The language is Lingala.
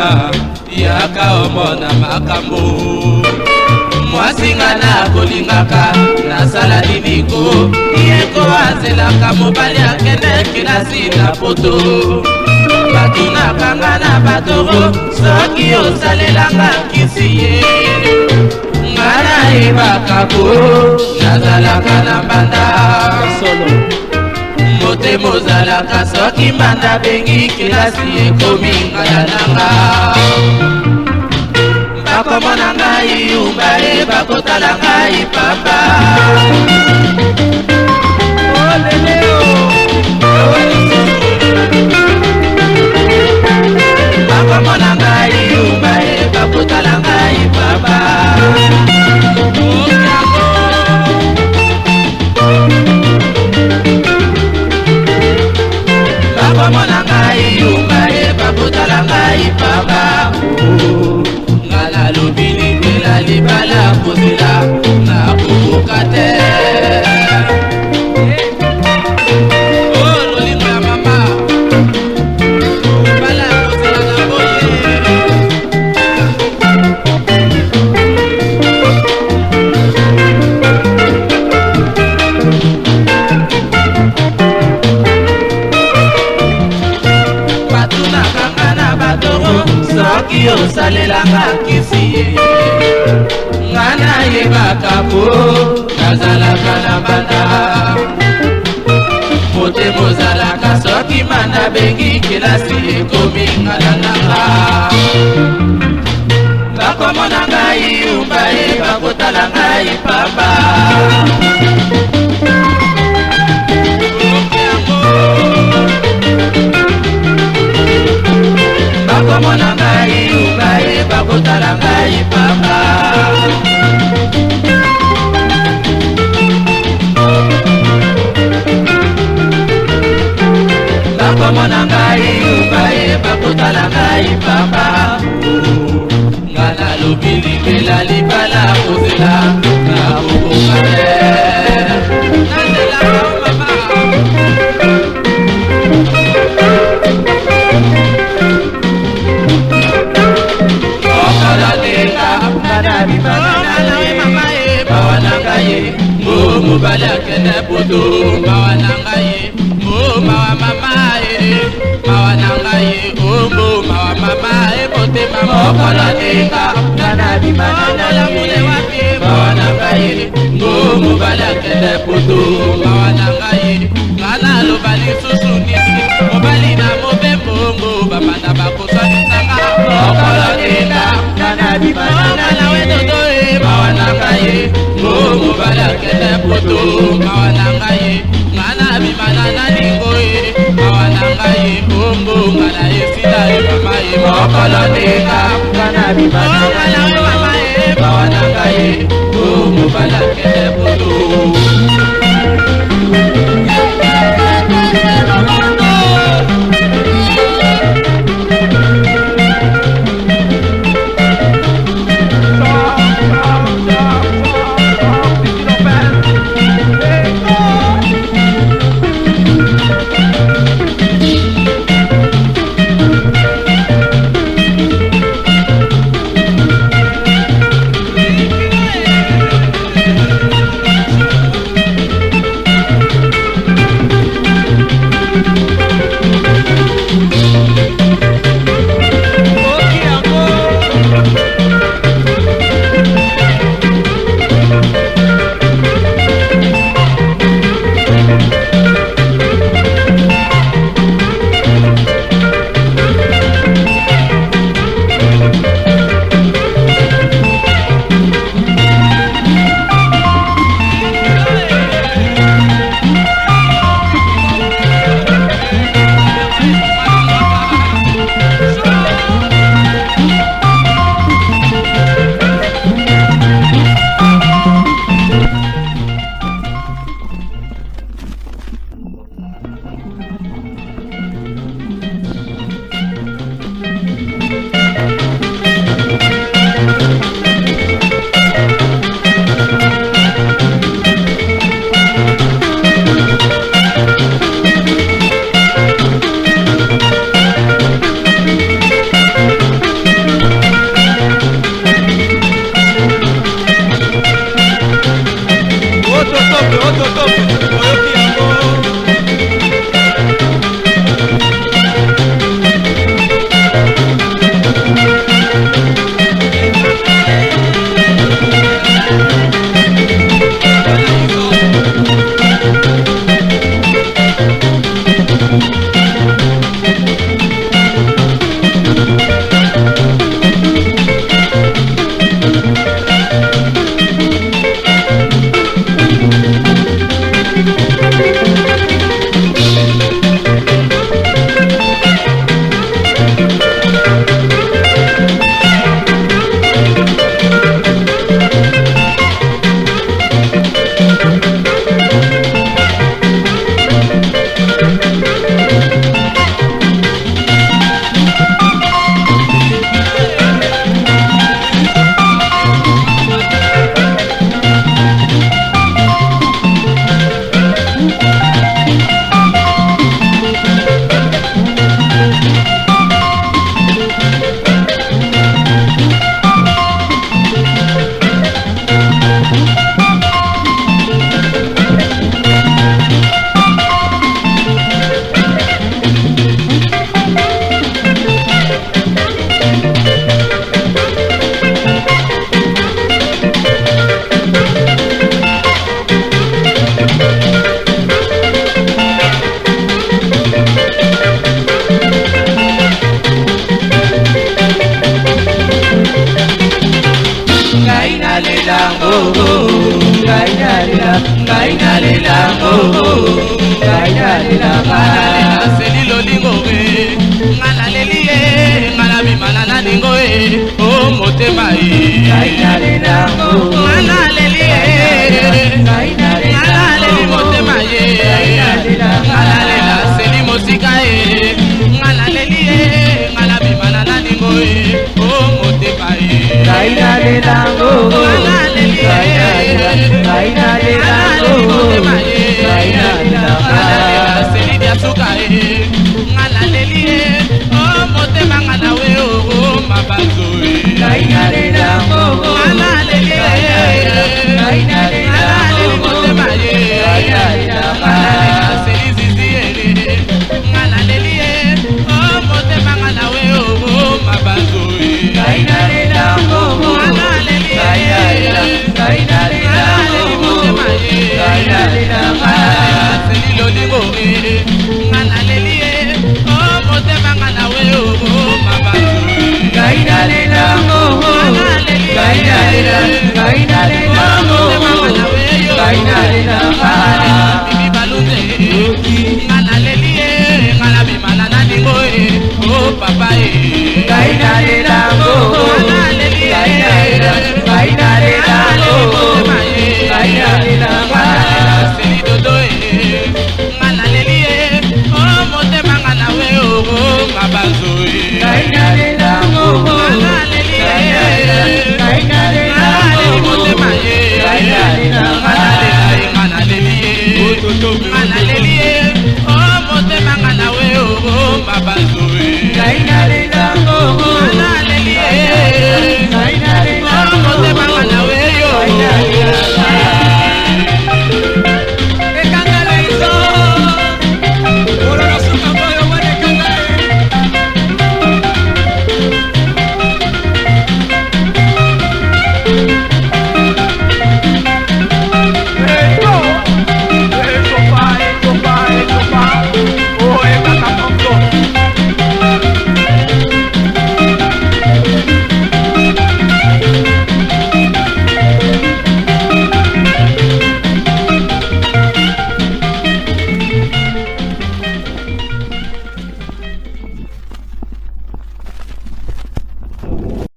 yaka omona makambo mwasinga na kolingaka nasala liniko yeko azelaka mobali akende kelasi na poto batunaka nga na batoro soki osalelanga nkisi ye nga nayebakako nazalaka na mbanda solo motema ozalaka soki mbanda bengi kelasi ekomi ngala nanga bakomona ngai yumba ye bakotala ngai pamba bakomona ngai yumba ye bakotala ngai pamba bakomona ngai yumba ye bakotala ngai pamba ngala lobili mpela libala kozela na kokoka te lolingo ya mama libala kozela na boye batunaka nga na batoro soki osalelanga nkisi ye nga nayebaka po nazalaka na mbanda motema ozalaka soki mbanda bengi kelasi ekomi ngala nanga bakomona ngai yumba ye bakotala ngai pamba bakomona ngai yumba ye bakotala ngai pamba bakomona ngai yumba ye bakotala ngai pamba nga nalobi libela libala kozela na kokoka te nazelaka mama mobali akende poto mawa na ngai mawa mama mawa na ngai mawa mama motema mokolo ninga nana bimana mule wapi mawa na ngai mobali akende poto mawa na ngai ngana lobali susu nini mobali na mobembo bamana bakosanisanga mokolo ninga nana bimana wedodo mawa na ngai mobali akende poto mawa na ngai ngana bimana na lingo mawa na ngai ngana esila mama mokolo ninga ngana bimana na mama mawa na ngai mobali akende poto Go! ngai nalela seli lolingo ngana lelie ngana bimana na ningo o motema ngana lelie ngana leli motema ngana lela seli mosika ngana lelie ngana bimana na ningo o motema ngai nalela